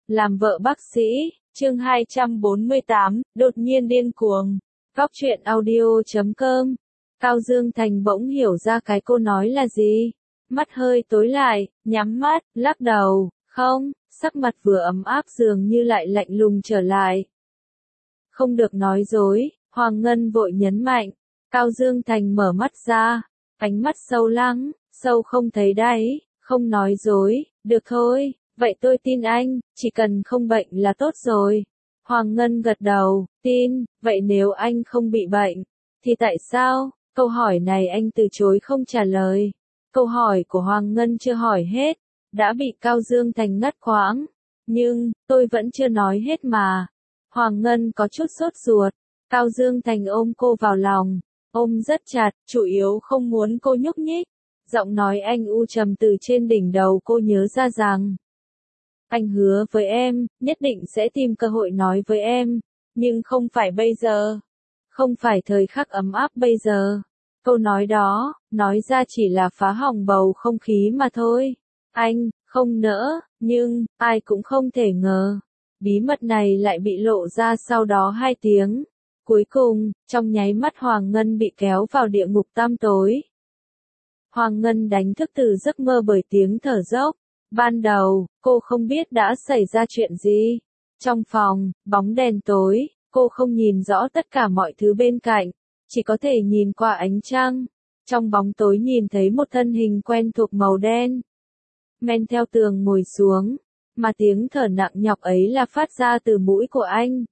làm vợ bác sĩ, chương 248, đột nhiên điên cuồng. Góc truyện audio.com. Cao Dương Thành bỗng hiểu ra cái cô nói là gì. Mắt hơi tối lại, nhắm mắt, lắc đầu, không, sắc mặt vừa ấm áp dường như lại lạnh lùng trở lại. Không được nói dối, Hoàng Ngân vội nhấn mạnh. Cao Dương Thành mở mắt ra, ánh mắt sâu lắng, sâu không thấy đáy, không nói dối, được thôi, vậy tôi tin anh, chỉ cần không bệnh là tốt rồi. Hoàng Ngân gật đầu, tin, vậy nếu anh không bị bệnh, thì tại sao? Câu hỏi này anh từ chối không trả lời. Câu hỏi của Hoàng Ngân chưa hỏi hết, đã bị Cao Dương Thành ngắt quãng. Nhưng, tôi vẫn chưa nói hết mà. Hoàng Ngân có chút sốt ruột. Cao Dương Thành ôm cô vào lòng, ôm rất chặt, chủ yếu không muốn cô nhúc nhích. Giọng nói anh u trầm từ trên đỉnh đầu cô nhớ ra rằng, anh hứa với em, nhất định sẽ tìm cơ hội nói với em, nhưng không phải bây giờ. Không phải thời khắc ấm áp bây giờ. Câu nói đó, nói ra chỉ là phá hỏng bầu không khí mà thôi. Anh, không nỡ, nhưng, ai cũng không thể ngờ. Bí mật này lại bị lộ ra sau đó 2 tiếng. Cuối cùng, trong nháy mắt Hoàng Ngân bị kéo vào địa ngục tăm tối. Hoàng Ngân đánh thức từ giấc mơ bởi tiếng thở dốc. Ban đầu, cô không biết đã xảy ra chuyện gì. Trong phòng, bóng đèn tối, cô không nhìn rõ tất cả mọi thứ bên cạnh, chỉ có thể nhìn qua ánh trăng. Trong bóng tối nhìn thấy một thân hình quen thuộc màu đen. Men theo tường ngồi xuống, mà tiếng thở nặng nhọc ấy là phát ra từ mũi của anh.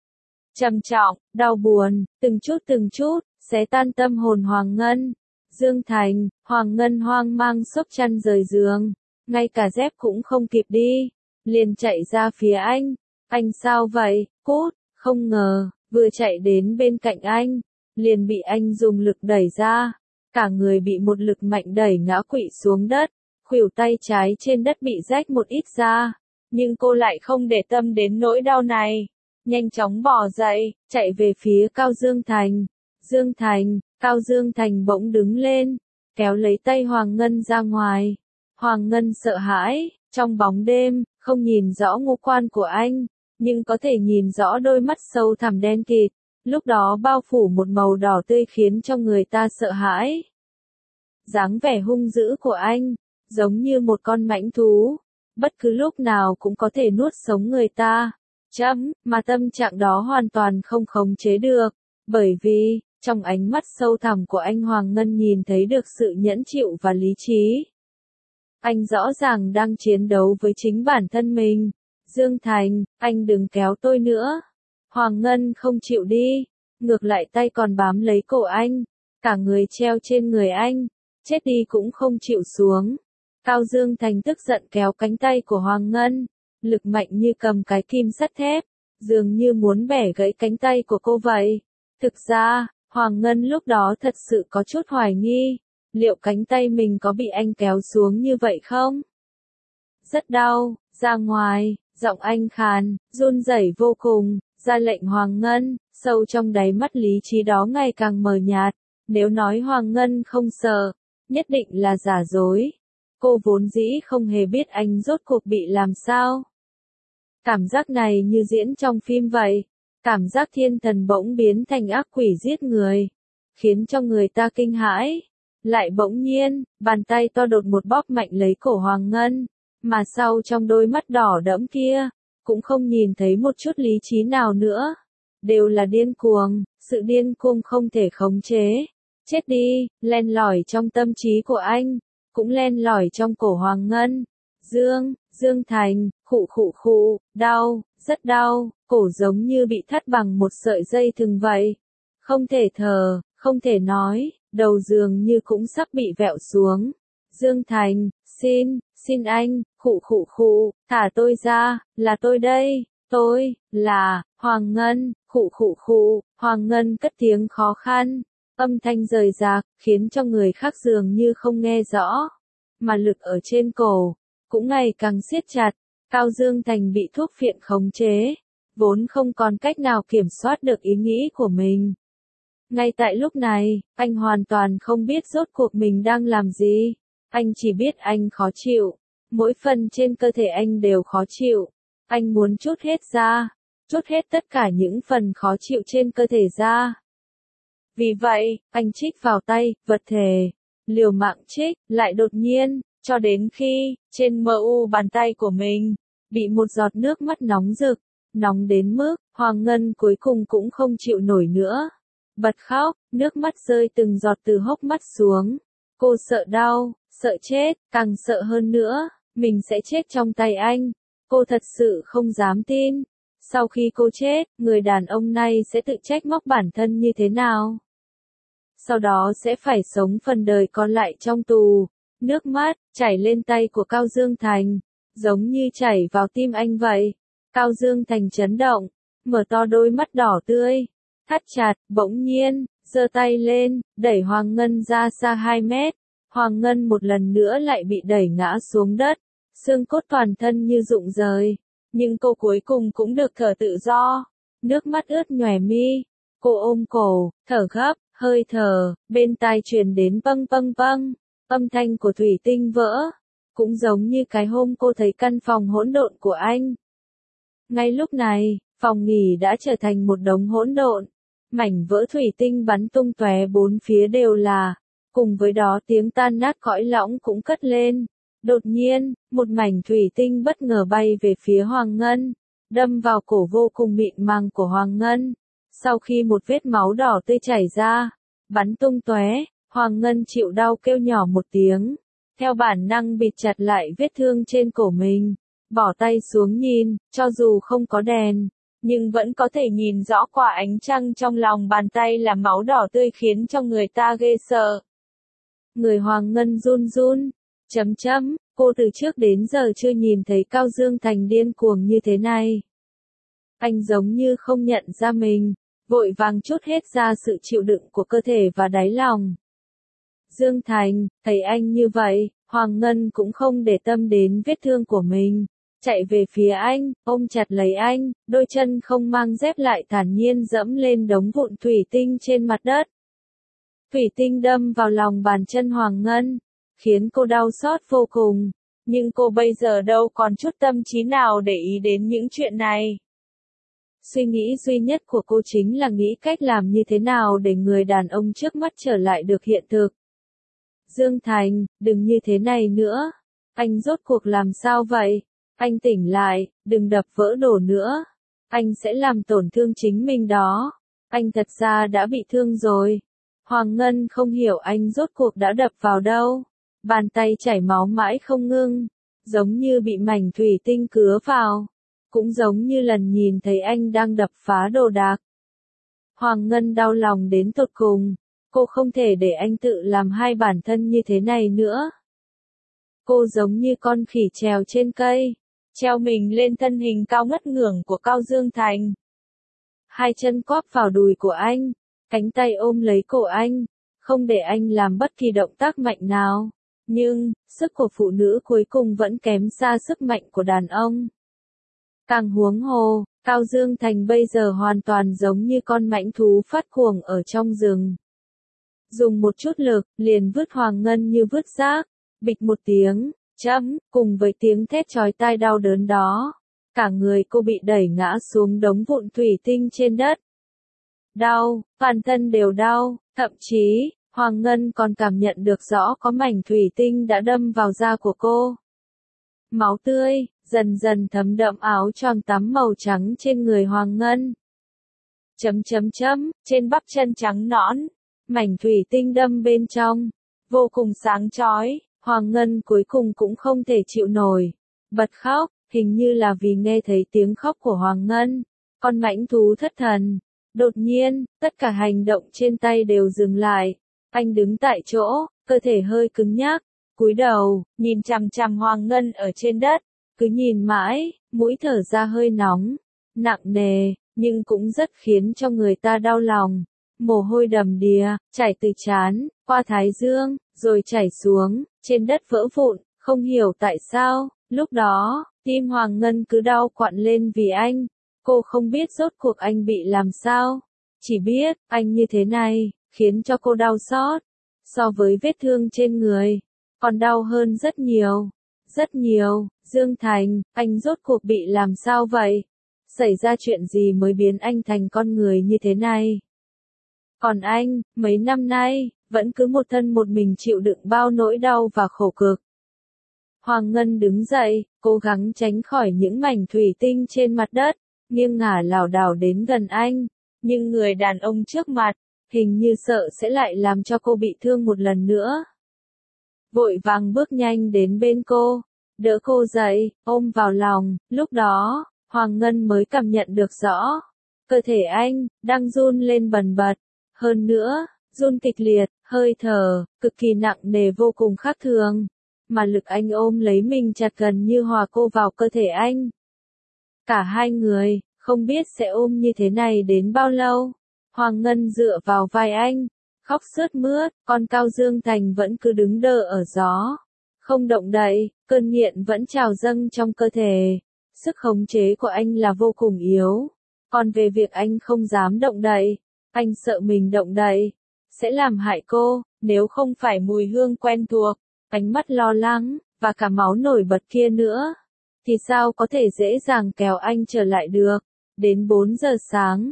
Trầm trọng, đau buồn, từng chút, xé tan tâm hồn Hoàng Ngân. Dương Thành, Hoàng Ngân hoang mang xốc chăn rời giường, ngay cả dép cũng không kịp đi, liền chạy ra phía anh. Anh sao vậy, cút, không ngờ, vừa chạy đến bên cạnh anh, liền bị anh dùng lực đẩy ra. Cả người bị một lực mạnh đẩy ngã quỵ xuống đất, khuỷu tay trái trên đất bị rách một ít ra. Nhưng cô lại không để tâm đến nỗi đau này. Nhanh chóng bò dậy, chạy về phía Cao Dương Thành. Dương Thành, Cao Dương Thành bỗng đứng lên, kéo lấy tay Hoàng Ngân ra ngoài. Hoàng Ngân sợ hãi, trong bóng đêm, không nhìn rõ ngũ quan của anh, nhưng có thể nhìn rõ đôi mắt sâu thẳm đen kịt, lúc đó bao phủ một màu đỏ tươi khiến cho người ta sợ hãi. Dáng vẻ hung dữ của anh, giống như một con mãnh thú, bất cứ lúc nào cũng có thể nuốt sống người ta. Mà tâm trạng đó hoàn toàn không khống chế được, bởi vì, trong ánh mắt sâu thẳm của anh Hoàng Ngân nhìn thấy được sự nhẫn chịu và lý trí. Anh rõ ràng đang chiến đấu với chính bản thân mình. Dương Thành, anh đừng kéo tôi nữa. Hoàng Ngân không chịu đi, ngược lại tay còn bám lấy cổ anh, cả người treo trên người anh, chết đi cũng không chịu xuống. Cao Dương Thành tức giận kéo cánh tay của Hoàng Ngân, lực mạnh như cầm cái kim sắt thép, dường như muốn bẻ gãy cánh tay của cô vậy. Thực ra, Hoàng Ngân lúc đó thật sự có chút hoài nghi, liệu cánh tay mình có bị anh kéo xuống như vậy không? Rất đau, ra ngoài, giọng anh khàn, run rẩy vô cùng, ra lệnh Hoàng Ngân, sâu trong đáy mắt lý trí đó ngày càng mờ nhạt. Nếu nói Hoàng Ngân không sợ, nhất định là giả dối. Cô vốn dĩ không hề biết anh rốt cuộc bị làm sao. Cảm giác này như diễn trong phim vậy. Cảm giác thiên thần bỗng biến thành ác quỷ giết người, khiến cho người ta kinh hãi. Lại bỗng nhiên, bàn tay to đột một bóp mạnh lấy cổ Hoàng Ngân, mà sau trong đôi mắt đỏ đẫm kia, cũng không nhìn thấy một chút lý trí nào nữa. Đều là điên cuồng, sự điên cuồng không thể khống chế. Chết đi, len lỏi trong tâm trí của anh, cũng len lỏi trong cổ Hoàng Ngân. Dương Thành, khụ, đau, rất đau, cổ giống như bị thắt bằng một sợi dây thừng vậy. Không thể thở, không thể nói, đầu dường như cũng sắp bị vẹo xuống. Dương Thành, xin anh, khụ, thả tôi ra, là tôi đây, tôi, là, Hoàng Ngân, khụ, Hoàng Ngân cất tiếng khó khăn, âm thanh rời rạc, khiến cho người khác dường như không nghe rõ, mà lực ở trên cổ, cũng ngày càng siết chặt. Cao Dương Thành bị thuốc phiện khống chế, vốn không còn cách nào kiểm soát được ý nghĩ của mình. Ngay tại lúc này, anh hoàn toàn không biết rốt cuộc mình đang làm gì. Anh chỉ biết anh khó chịu, mỗi phần trên cơ thể anh đều khó chịu. Anh muốn trút hết ra, trút hết tất cả những phần khó chịu trên cơ thể ra. Vì vậy, anh chích vào tay, vật thể, liều mạng chích, lại đột nhiên, cho đến khi, trên mu bàn tay của mình, bị một giọt nước mắt nóng rực, nóng đến mức, Hoàng Ngân cuối cùng cũng không chịu nổi nữa. Bật khóc, nước mắt rơi từng giọt từ hốc mắt xuống. Cô sợ đau, sợ chết, càng sợ hơn nữa, mình sẽ chết trong tay anh. Cô thật sự không dám tin. Sau khi cô chết, người đàn ông này sẽ tự trách móc bản thân như thế nào? Sau đó sẽ phải sống phần đời còn lại trong tù. Nước mắt chảy lên tay của Cao Dương Thành, giống như chảy vào tim anh vậy. Cao Dương Thành chấn động, mở to đôi mắt đỏ tươi, thắt chặt, bỗng nhiên, giơ tay lên, đẩy Hoàng Ngân ra xa 2 mét. Hoàng Ngân một lần nữa lại bị đẩy ngã xuống đất, xương cốt toàn thân như rụng rời. Nhưng cô cuối cùng cũng được thở tự do. Nước mắt ướt nhòe mi, cô ôm cổ, thở gấp, hơi thở, bên tai truyền đến pâng pâng pâng, âm thanh của thủy tinh vỡ. Cũng giống như cái hôm cô thấy căn phòng hỗn độn của anh. Ngay lúc này, phòng nghỉ đã trở thành một đống hỗn độn. Mảnh vỡ thủy tinh bắn tung tóe bốn phía đều là. Cùng với đó tiếng tan nát cõi lõng cũng cất lên. Đột nhiên, một mảnh thủy tinh bất ngờ bay về phía Hoàng Ngân, đâm vào cổ vô cùng mịn màng của Hoàng Ngân. Sau khi một vết máu đỏ tươi chảy ra, bắn tung tóe, Hoàng Ngân chịu đau kêu nhỏ một tiếng. Theo bản năng bịt chặt lại vết thương trên cổ mình, bỏ tay xuống nhìn, cho dù không có đèn, nhưng vẫn có thể nhìn rõ qua ánh trăng trong lòng bàn tay là máu đỏ tươi khiến cho người ta ghê sợ. Người Hoàng Ngân run run, cô từ trước đến giờ chưa nhìn thấy Cao Dương Thành điên cuồng như thế này. Anh giống như không nhận ra mình, vội vàng trút hết ra sự chịu đựng của cơ thể và đáy lòng. Dương Thành, thấy anh như vậy, Hoàng Ngân cũng không để tâm đến vết thương của mình, chạy về phía anh, ôm chặt lấy anh, đôi chân không mang dép lại thản nhiên dẫm lên đống vụn thủy tinh trên mặt đất. Thủy tinh đâm vào lòng bàn chân Hoàng Ngân, khiến cô đau xót vô cùng, nhưng cô bây giờ đâu còn chút tâm trí nào để ý đến những chuyện này. Suy nghĩ duy nhất của cô chính là nghĩ cách làm như thế nào để người đàn ông trước mắt trở lại được hiện thực. Dương Thành, đừng như thế này nữa. Anh rốt cuộc làm sao vậy? Anh tỉnh lại, đừng đập vỡ đồ nữa. Anh sẽ làm tổn thương chính mình đó. Anh thật ra đã bị thương rồi. Hoàng Ngân không hiểu anh rốt cuộc đã đập vào đâu. Bàn tay chảy máu mãi không ngưng, giống như bị mảnh thủy tinh cứa vào. Cũng giống như lần nhìn thấy anh đang đập phá đồ đạc. Hoàng Ngân đau lòng đến tột cùng. Cô không thể để anh tự làm hai bản thân như thế này nữa. Cô giống như con khỉ trèo trên cây, treo mình lên thân hình cao ngất ngưởng của Cao Dương Thành. Hai chân quắp vào đùi của anh, cánh tay ôm lấy cổ anh, không để anh làm bất kỳ động tác mạnh nào. Nhưng, sức của phụ nữ cuối cùng vẫn kém xa sức mạnh của đàn ông. Càng huống hồ, Cao Dương Thành bây giờ hoàn toàn giống như con mãnh thú phát cuồng ở trong rừng. Dùng một chút lực, liền vứt Hoàng Ngân như vứt rác, bịch một tiếng, cùng với tiếng thét chói tai đau đớn đó. Cả người cô bị đẩy ngã xuống đống vụn thủy tinh trên đất. Đau, toàn thân đều đau, thậm chí, Hoàng Ngân còn cảm nhận được rõ có mảnh thủy tinh đã đâm vào da của cô. Máu tươi, dần dần thấm đậm áo choàng tắm màu trắng trên người Hoàng Ngân. Trên bắp chân trắng nõn, mảnh thủy tinh đâm bên trong, vô cùng sáng chói, Hoàng Ngân cuối cùng cũng không thể chịu nổi. Bật khóc, hình như là vì nghe thấy tiếng khóc của Hoàng Ngân. Con mãnh thú thất thần. Đột nhiên, tất cả hành động trên tay đều dừng lại. Anh đứng tại chỗ, cơ thể hơi cứng nhắc, cúi đầu, nhìn chằm chằm Hoàng Ngân ở trên đất. Cứ nhìn mãi, mũi thở ra hơi nóng, nặng nề, nhưng cũng rất khiến cho người ta đau lòng. Mồ hôi đầm đìa, chảy từ trán, qua thái dương, rồi chảy xuống, trên đất vỡ vụn, không hiểu tại sao, lúc đó, tim Hoàng Ngân cứ đau quặn lên vì anh. Cô không biết rốt cuộc anh bị làm sao, chỉ biết, anh như thế này, khiến cho cô đau xót. So với vết thương trên người, còn đau hơn rất nhiều, Dương Thành, anh rốt cuộc bị làm sao vậy? Xảy ra chuyện gì mới biến anh thành con người như thế này? Còn anh, mấy năm nay, vẫn cứ một thân một mình chịu đựng bao nỗi đau và khổ cực. Hoàng Ngân đứng dậy, cố gắng tránh khỏi những mảnh thủy tinh trên mặt đất, nghiêng ngả lảo đảo đến gần anh. Nhưng người đàn ông trước mặt, hình như sợ sẽ lại làm cho cô bị thương một lần nữa. Vội vàng bước nhanh đến bên cô, đỡ cô dậy, ôm vào lòng, lúc đó, Hoàng Ngân mới cảm nhận được rõ. Cơ thể anh, đang run lên bần bật. Hơn nữa, run kịch liệt, hơi thở, cực kỳ nặng nề vô cùng khác thường. Mà lực anh ôm lấy mình chặt gần như hòa cô vào cơ thể anh. Cả hai người, không biết sẽ ôm như thế này đến bao lâu. Hoàng Ngân dựa vào vai anh, khóc sướt mướt, còn Cao Dương Thành vẫn cứ đứng đờ ở gió. Không động đậy, cơn nghiện vẫn trào dâng trong cơ thể. Sức khống chế của anh là vô cùng yếu. Còn về việc anh không dám động đậy, anh sợ mình động đậy sẽ làm hại cô, nếu không phải mùi hương quen thuộc, ánh mắt lo lắng, và cả máu nổi bật kia nữa, thì sao có thể dễ dàng kéo anh trở lại được. Đến 4 giờ sáng,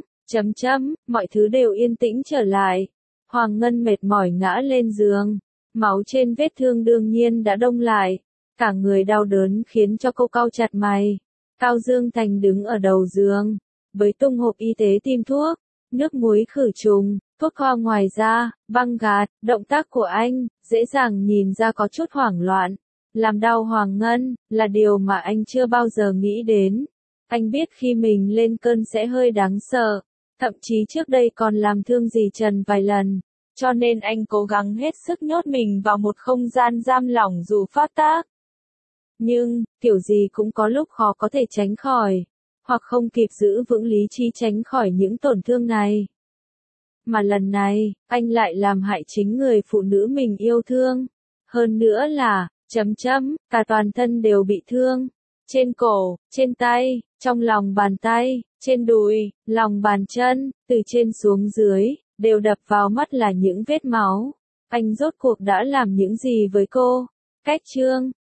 mọi thứ đều yên tĩnh trở lại. Hoàng Ngân mệt mỏi ngã lên giường, máu trên vết thương đương nhiên đã đông lại, cả người đau đớn khiến cho cô cau chặt mày. Cao Dương Thành đứng ở đầu giường, với tung hộp y tế tiêm thuốc, nước muối khử trùng, thuốc ho ngoài da, băng gạc, động tác của anh, dễ dàng nhìn ra có chút hoảng loạn. Làm đau Hoàng Ngân, là điều mà anh chưa bao giờ nghĩ đến. Anh biết khi mình lên cơn sẽ hơi đáng sợ, thậm chí trước đây còn làm thương dì Trần vài lần. Cho nên anh cố gắng hết sức nhốt mình vào một không gian giam lỏng dù phát tác. Nhưng, kiểu gì cũng có lúc khó có thể tránh khỏi, hoặc không kịp giữ vững lý trí tránh khỏi những tổn thương này. Mà lần này, anh lại làm hại chính người phụ nữ mình yêu thương. Hơn nữa là, cả toàn thân đều bị thương. Trên cổ, trên tay, trong lòng bàn tay, trên đùi, lòng bàn chân, từ trên xuống dưới, đều đập vào mắt là những vết máu. Anh rốt cuộc đã làm những gì với cô? Cách chương